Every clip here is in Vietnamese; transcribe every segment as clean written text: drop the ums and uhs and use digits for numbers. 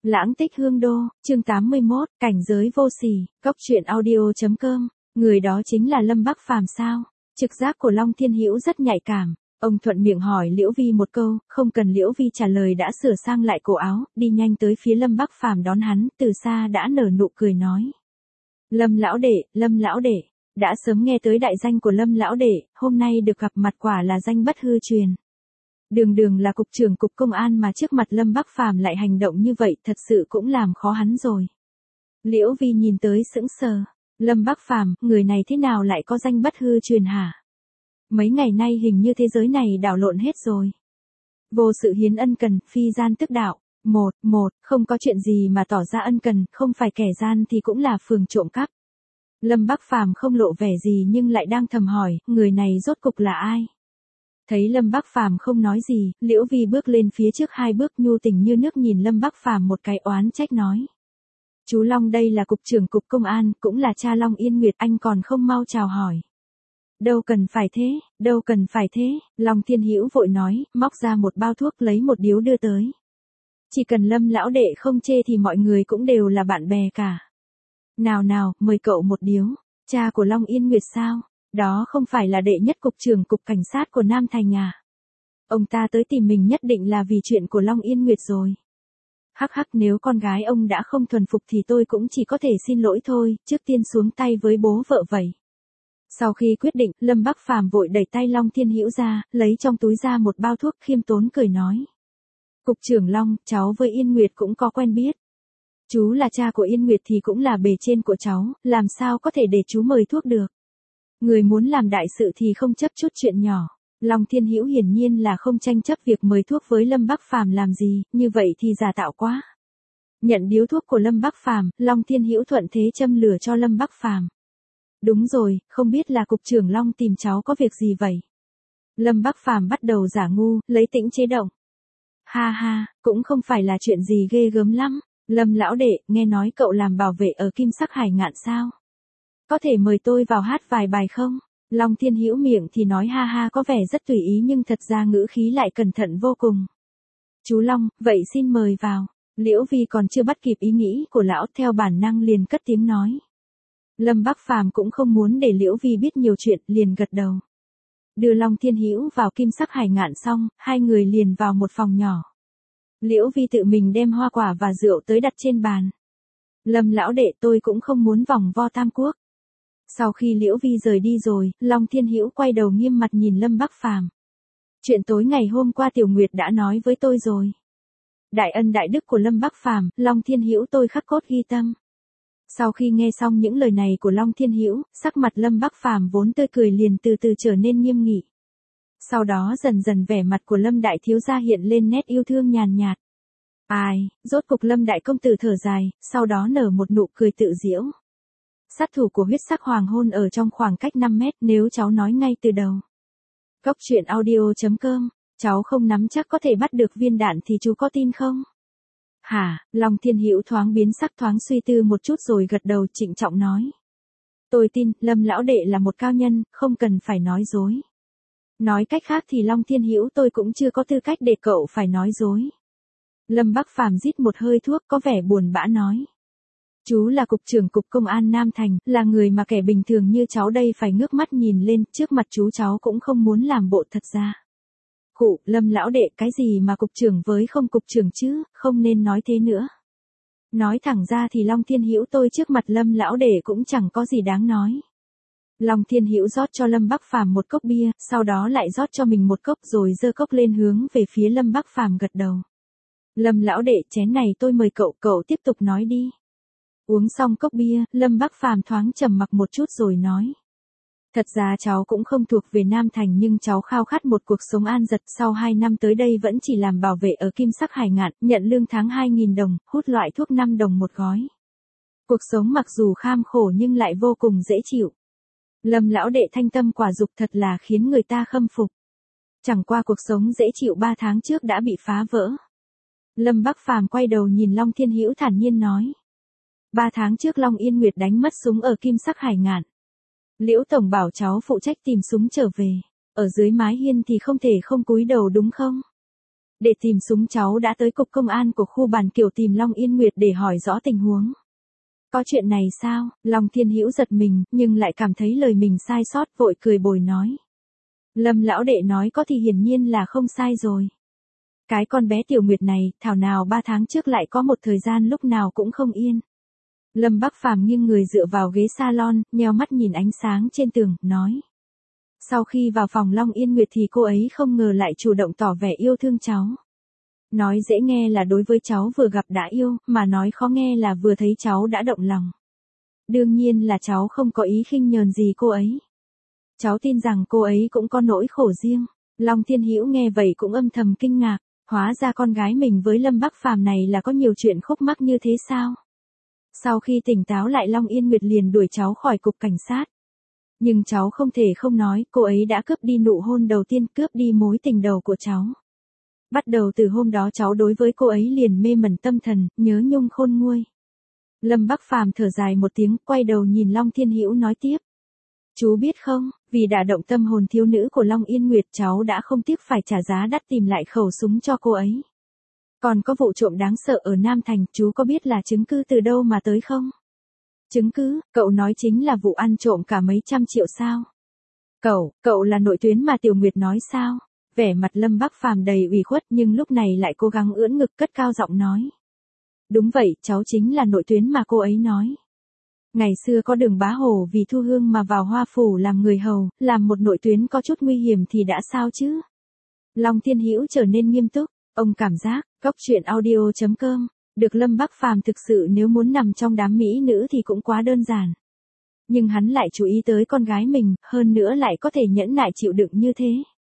Lãng tích hương đô, chương 81, cảnh giới vô sỉ, cốc truyện audio.com, người đó chính là Lâm Bắc Phàm sao? Trực giác của Long Thiên Hữu rất nhạy cảm, ông thuận miệng hỏi Liễu Vi một câu, không cần Liễu Vi trả lời đã sửa sang lại cổ áo, đi nhanh tới phía Lâm Bắc Phàm đón hắn, từ xa đã nở nụ cười nói. Lâm lão đệ, đã sớm nghe tới đại danh của Lâm lão đệ, hôm nay được gặp mặt quả là danh bất hư truyền. Đường là cục trưởng cục công an mà trước mặt Lâm Bắc Phàm lại hành động như vậy thật sự cũng làm khó hắn rồi. Liễu Vi nhìn tới sững sờ, Lâm Bắc Phàm, người này thế nào lại có danh bất hư truyền hả? Mấy ngày nay hình như thế giới này đảo lộn hết rồi. Vô sự hiến ân cần, phi gian tức đạo, không có chuyện gì mà tỏ ra ân cần, không phải kẻ gian thì cũng là phường trộm cắp. Lâm Bắc Phàm không lộ vẻ gì nhưng lại đang thầm hỏi, người này rốt cục là ai? Thấy Lâm Bắc Phàm không nói gì, Liễu Vi bước lên phía trước 2 bước nhu tình như nước nhìn Lâm Bắc Phàm một cái oán trách nói. Chú Long đây là cục trưởng cục công an, cũng là cha Long Yên Nguyệt, anh còn không mau chào hỏi. Đâu cần phải thế, Long Thiên Hữu vội nói, móc ra một bao thuốc lấy một điếu đưa tới. Chỉ cần Lâm lão đệ không chê thì mọi người cũng đều là bạn bè cả. Nào, mời cậu một điếu, cha của Long Yên Nguyệt sao? Đó không phải là đệ nhất cục trưởng cục cảnh sát của Nam Thành à? Ông ta tới tìm mình nhất định là vì chuyện của Long Yên Nguyệt rồi. Hắc, nếu con gái ông đã không thuần phục thì tôi cũng chỉ có thể xin lỗi thôi, trước tiên xuống tay với bố vợ vậy. Sau khi quyết định, Lâm Bắc Phàm vội đẩy tay Long Thiên Hữu ra, lấy trong túi ra một bao thuốc, khiêm tốn cười nói. Cục trưởng Long, cháu với Yên Nguyệt cũng có quen biết. Chú là cha của Yên Nguyệt thì cũng là bề trên của cháu, làm sao có thể để chú mời thuốc được. Người muốn làm đại sự thì không chấp chút chuyện nhỏ. Long Thiên Hữu hiển nhiên là không tranh chấp việc mời thuốc với Lâm Bắc Phàm làm gì, như vậy thì giả tạo quá. Nhận điếu thuốc của Lâm Bắc Phàm, Long Thiên Hữu thuận thế châm lửa cho Lâm Bắc Phàm. Đúng rồi, không biết là cục trưởng Long tìm cháu có việc gì vậy? Lâm Bắc Phàm bắt đầu giả ngu, lấy tĩnh chế động. Ha, cũng không phải là chuyện gì ghê gớm lắm. Lâm lão đệ, nghe nói cậu làm bảo vệ ở Kim Sắc Hải Ngạn sao? Có thể mời tôi vào hát vài bài không? Long Thiên Hữu miệng thì nói ha có vẻ rất tùy ý nhưng thật ra ngữ khí lại cẩn thận vô cùng. Chú Long, vậy xin mời vào. Liễu Vi còn chưa bắt kịp ý nghĩ của lão, theo bản năng liền cất tiếng nói. Lâm Bắc Phàm cũng không muốn để Liễu Vi biết nhiều chuyện, liền gật đầu. Đưa Long Thiên Hữu vào Kim Sắc Hải Ngạn xong, hai người liền vào một phòng nhỏ. Liễu Vi tự mình đem hoa quả và rượu tới đặt trên bàn. Lâm lão đệ, tôi cũng không muốn vòng vo tam quốc. Sau khi Liễu Vi rời đi rồi, Long Thiên Hữu quay đầu nghiêm mặt nhìn Lâm Bắc Phàm. Chuyện tối ngày hôm qua Tiểu Nguyệt đã nói với tôi rồi. Đại ân đại đức của Lâm Bắc Phàm, Long Thiên Hữu tôi khắc cốt ghi tâm. Sau khi nghe xong những lời này của Long Thiên Hữu, sắc mặt Lâm Bắc Phàm vốn tươi cười liền từ từ trở nên nghiêm nghị. Sau đó dần vẻ mặt của Lâm đại thiếu gia hiện lên nét yêu thương nhàn nhạt. Ai, rốt cục Lâm đại công tử thở dài, sau đó nở một nụ cười tự giễu. Sát thủ của huyết sắc hoàng hôn ở trong khoảng cách 5 mét, nếu cháu nói ngay từ đầu. Cốc truyện audio.com, cháu không nắm chắc có thể bắt được viên đạn thì chú có tin không? Hả, Long Thiên Hữu thoáng biến sắc, thoáng suy tư một chút rồi gật đầu trịnh trọng nói. Tôi tin, Lâm lão đệ là một cao nhân, không cần phải nói dối. Nói cách khác thì Long Thiên Hữu tôi cũng chưa có tư cách để cậu phải nói dối. Lâm Bắc Phàm rít một hơi thuốc có vẻ buồn bã nói. Chú là cục trưởng cục công an Nam Thành, là người mà kẻ bình thường như cháu đây phải ngước mắt nhìn lên, trước mặt chú cháu cũng không muốn làm bộ thật ra. Khụ, Lâm lão đệ, cái gì mà cục trưởng với không cục trưởng chứ, không nên nói thế nữa. Nói thẳng ra thì Long Thiên Hữu tôi trước mặt Lâm lão đệ cũng chẳng có gì đáng nói. Long Thiên Hữu rót cho Lâm Bắc Phàm một cốc bia, sau đó lại rót cho mình một cốc rồi giơ cốc lên hướng về phía Lâm Bắc Phàm gật đầu. Lâm lão đệ, chén này tôi mời cậu tiếp tục nói đi. Uống xong cốc bia, Lâm Bắc Phàm thoáng trầm mặc một chút rồi nói. Thật ra cháu cũng không thuộc về Nam Thành nhưng cháu khao khát một cuộc sống an giật, sau 2 năm tới đây vẫn chỉ làm bảo vệ ở Kim Sắc Hải Ngạn, nhận lương tháng 2.000 đồng, hút loại thuốc 5 đồng một gói. Cuộc sống mặc dù kham khổ nhưng lại vô cùng dễ chịu. Lâm lão đệ thanh tâm quả dục thật là khiến người ta khâm phục. Chẳng qua cuộc sống dễ chịu 3 tháng trước đã bị phá vỡ. Lâm Bắc Phàm quay đầu nhìn Long Thiên Hữu thản nhiên nói. 3 tháng trước Long Yên Nguyệt đánh mất súng ở Kim Sắc Hải Ngạn. Liễu tổng bảo cháu phụ trách tìm súng trở về. Ở dưới mái hiên thì không thể không cúi đầu đúng không? Để tìm súng cháu đã tới cục công an của khu Bản Kiều tìm Long Yên Nguyệt để hỏi rõ tình huống. Có chuyện này sao? Long Thiên Hữu giật mình, nhưng lại cảm thấy lời mình sai sót, vội cười bồi nói. Lâm lão đệ nói có thì hiển nhiên là không sai rồi. Cái con bé Tiểu Nguyệt này, thảo nào 3 tháng trước lại có một thời gian lúc nào cũng không yên. Lâm Bắc Phàm nghiêng người dựa vào ghế salon, nheo mắt nhìn ánh sáng trên tường, nói. Sau khi vào phòng Long Yên Nguyệt thì cô ấy không ngờ lại chủ động tỏ vẻ yêu thương cháu. Nói dễ nghe là đối với cháu vừa gặp đã yêu, mà nói khó nghe là vừa thấy cháu đã động lòng. Đương nhiên là cháu không có ý khinh nhờn gì cô ấy. Cháu tin rằng cô ấy cũng có nỗi khổ riêng. Long Thiên Hữu nghe vậy cũng âm thầm kinh ngạc, hóa ra con gái mình với Lâm Bắc Phàm này là có nhiều chuyện khúc mắc như thế sao? Sau khi tỉnh táo lại Long Yên Nguyệt liền đuổi cháu khỏi cục cảnh sát. Nhưng cháu không thể không nói, cô ấy đã cướp đi nụ hôn đầu tiên, cướp đi mối tình đầu của cháu. Bắt đầu từ hôm đó cháu đối với cô ấy liền mê mẩn tâm thần, nhớ nhung khôn nguôi. Lâm Bắc Phàm thở dài một tiếng, quay đầu nhìn Long Thiên Hữu nói tiếp. Chú biết không, vì đã động tâm hồn thiếu nữ của Long Yên Nguyệt cháu đã không tiếc phải trả giá đắt tìm lại khẩu súng cho cô ấy. Còn có vụ trộm đáng sợ ở Nam Thành, chú có biết là chứng cứ từ đâu mà tới không? Chứng cứ, cậu nói chính là vụ ăn trộm cả mấy trăm triệu sao? Cậu là nội tuyến mà Tiểu Nguyệt nói sao? Vẻ mặt Lâm Bắc Phàm đầy ủy khuất nhưng lúc này lại cố gắng ưỡn ngực cất cao giọng nói. Đúng vậy, cháu chính là nội tuyến mà cô ấy nói. Ngày xưa có Đường Bá Hổ vì Thu Hương mà vào Hoa Phủ làm người hầu, làm một nội tuyến có chút nguy hiểm thì đã sao chứ? Long Thiên Hữu trở nên nghiêm túc, ông cảm giác, coctruyện.audio.com, được Lâm Bắc Phàm thực sự nếu muốn nằm trong đám mỹ nữ thì cũng quá đơn giản. Nhưng hắn lại chú ý tới con gái mình, hơn nữa lại có thể nhẫn nại chịu đựng như thế.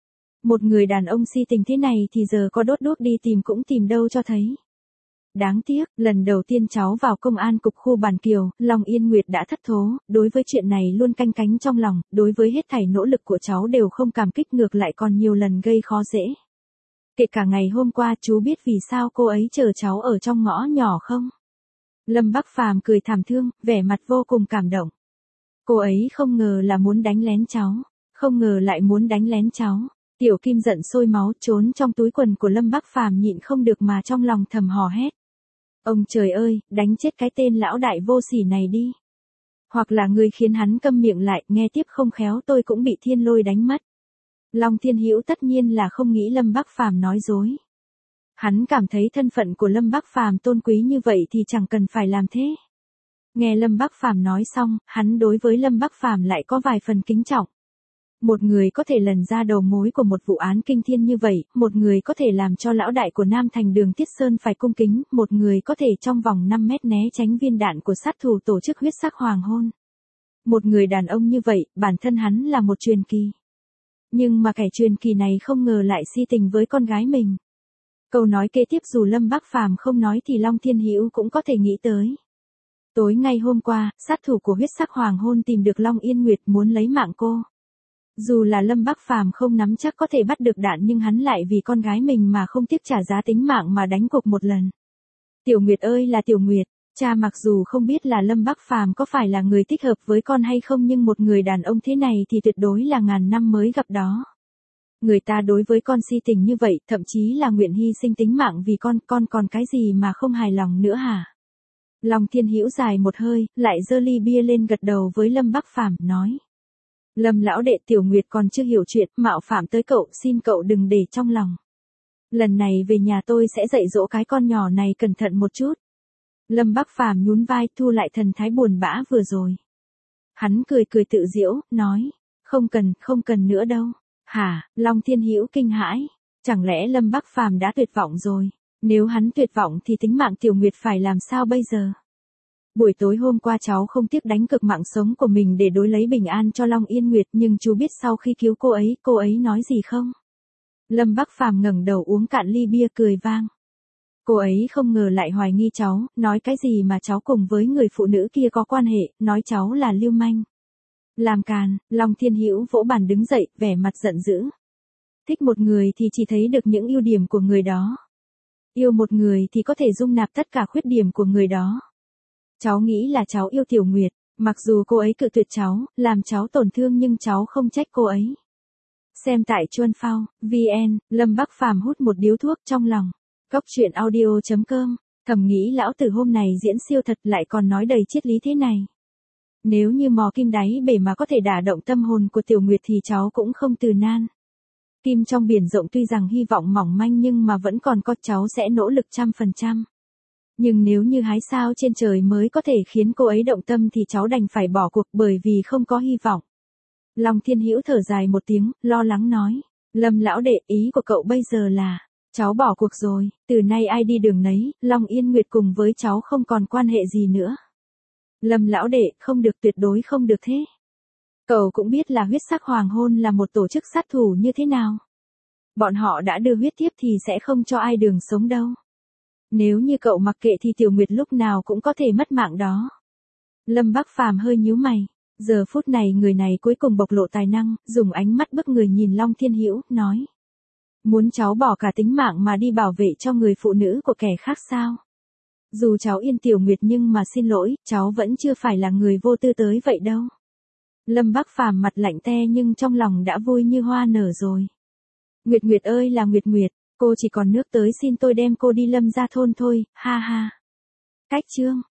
Một người đàn ông si tình thế này thì giờ có đốt đuốc đi tìm cũng tìm đâu cho thấy. Đáng tiếc, lần đầu tiên cháu vào công an cục khu Bản Kiều, Long Yên Nguyệt đã thất thố, đối với chuyện này luôn canh cánh trong lòng, đối với hết thảy nỗ lực của cháu đều không cảm kích ngược lại còn nhiều lần gây khó dễ. Kể cả ngày hôm qua chú biết vì sao cô ấy chờ cháu ở trong ngõ nhỏ không? Lâm Bắc Phàm cười thảm thương, vẻ mặt vô cùng cảm động. Cô ấy không ngờ là muốn đánh lén cháu, không ngờ lại muốn đánh lén cháu. Tiểu Kim giận sôi máu trốn trong túi quần của Lâm Bắc Phàm nhịn không được mà trong lòng thầm hò hét. Ông trời ơi, đánh chết cái tên lão đại vô sỉ này đi. Hoặc là người khiến hắn câm miệng lại, nghe tiếp không khéo tôi cũng bị thiên lôi đánh mất. Long Thiên Hữu tất nhiên là không nghĩ Lâm Bắc Phàm nói dối. Hắn cảm thấy thân phận của Lâm Bắc Phàm tôn quý như vậy thì chẳng cần phải làm thế. Nghe Lâm Bắc Phàm nói xong, hắn đối với Lâm Bắc Phàm lại có vài phần kính trọng. Một người có thể lần ra đầu mối của một vụ án kinh thiên như vậy, một người có thể làm cho lão đại của Nam Thành Đường Tiết Sơn phải cung kính, một người có thể trong vòng 5 mét né tránh viên đạn của sát thủ tổ chức huyết sắc hoàng hôn. Một người đàn ông như vậy, bản thân hắn là một truyền kỳ. Nhưng mà kẻ truyền kỳ này không ngờ lại si tình với con gái mình. Câu nói kế tiếp dù Lâm Bắc Phàm không nói thì Long Thiên Hữu cũng có thể nghĩ tới. Tối ngày hôm qua, sát thủ của huyết sắc hoàng hôn tìm được Long Yên Nguyệt muốn lấy mạng cô. Dù là Lâm Bắc Phàm không nắm chắc có thể bắt được đạn nhưng hắn lại vì con gái mình mà không tiếc trả giá tính mạng mà đánh cuộc một lần. Tiểu Nguyệt ơi là Tiểu Nguyệt, cha mặc dù không biết là Lâm Bắc Phàm có phải là người thích hợp với con hay không nhưng một người đàn ông thế này thì tuyệt đối là ngàn năm mới gặp đó. Người ta đối với con si tình như vậy, thậm chí là nguyện hy sinh tính mạng vì con còn cái gì mà không hài lòng nữa hả? Long Thiên Hữu dài một hơi, lại giơ ly bia lên gật đầu với Lâm Bắc Phàm nói. Lâm lão đệ Tiểu Nguyệt còn chưa hiểu chuyện, mạo phạm tới cậu, xin cậu đừng để trong lòng. Lần này về nhà tôi sẽ dạy dỗ cái con nhỏ này cẩn thận một chút. Lâm Bắc Phàm nhún vai thu lại thần thái buồn bã vừa rồi. Hắn cười tự giễu, nói, không cần nữa đâu. Hả? Long Thiên Hữu kinh hãi, chẳng lẽ Lâm Bắc Phàm đã tuyệt vọng rồi? Nếu hắn tuyệt vọng thì tính mạng Tiểu Nguyệt phải làm sao bây giờ? Buổi tối hôm qua cháu không tiếc đánh cược mạng sống của mình để đối lấy bình an cho Long Yên Nguyệt nhưng chú biết sau khi cứu cô ấy nói gì không? Lâm Bắc Phàm ngẩng đầu uống cạn ly bia cười vang. Cô ấy không ngờ lại hoài nghi cháu, nói cái gì mà cháu cùng với người phụ nữ kia có quan hệ, nói cháu là lưu manh. Làm càn, Long Thiên Hữu vỗ bàn đứng dậy, vẻ mặt giận dữ. Thích một người thì chỉ thấy được những ưu điểm của người đó. Yêu một người thì có thể dung nạp tất cả khuyết điểm của người đó. Cháu nghĩ là cháu yêu Tiểu Nguyệt, mặc dù cô ấy cự tuyệt cháu, làm cháu tổn thương nhưng cháu không trách cô ấy. Xem tại Chuân Phao, VN, Lâm Bắc Phàm hút một điếu thuốc trong lòng. Cóc truyện audio.com, thầm nghĩ lão tử hôm này diễn siêu thật lại còn nói đầy triết lý thế này. Nếu như mò kim đáy bể mà có thể đả động tâm hồn của Tiểu Nguyệt thì cháu cũng không từ nan. Kim trong biển rộng tuy rằng hy vọng mỏng manh nhưng mà vẫn còn có, cháu sẽ nỗ lực 100%. Nhưng nếu như hái sao trên trời mới có thể khiến cô ấy động tâm thì cháu đành phải bỏ cuộc bởi vì không có hy vọng. Long Thiên Hữu thở dài một tiếng, lo lắng nói. Lâm lão đệ, ý của cậu bây giờ là, cháu bỏ cuộc rồi, từ nay ai đi đường nấy, Long Yên Nguyệt cùng với cháu không còn quan hệ gì nữa. Lâm lão đệ, không được, tuyệt đối không được thế. Cậu cũng biết là huyết sắc hoàng hôn là một tổ chức sát thủ như thế nào. Bọn họ đã đưa huyết tiếp thì sẽ không cho ai đường sống đâu. Nếu như cậu mặc kệ thì Tiểu Nguyệt lúc nào cũng có thể mất mạng đó. Lâm Bắc Phàm hơi nhíu mày. Giờ phút này người này cuối cùng bộc lộ tài năng, dùng ánh mắt bức người nhìn Long Thiên Hữu, nói. Muốn cháu bỏ cả tính mạng mà đi bảo vệ cho người phụ nữ của kẻ khác sao? Dù cháu yên Tiểu Nguyệt nhưng mà xin lỗi, cháu vẫn chưa phải là người vô tư tới vậy đâu. Lâm Bắc Phàm mặt lạnh te nhưng trong lòng đã vui như hoa nở rồi. Nguyệt Nguyệt ơi là Nguyệt Nguyệt, cô chỉ còn nước tới xin tôi đem cô đi Lâm gia thôn thôi, ha ha. Cách chương.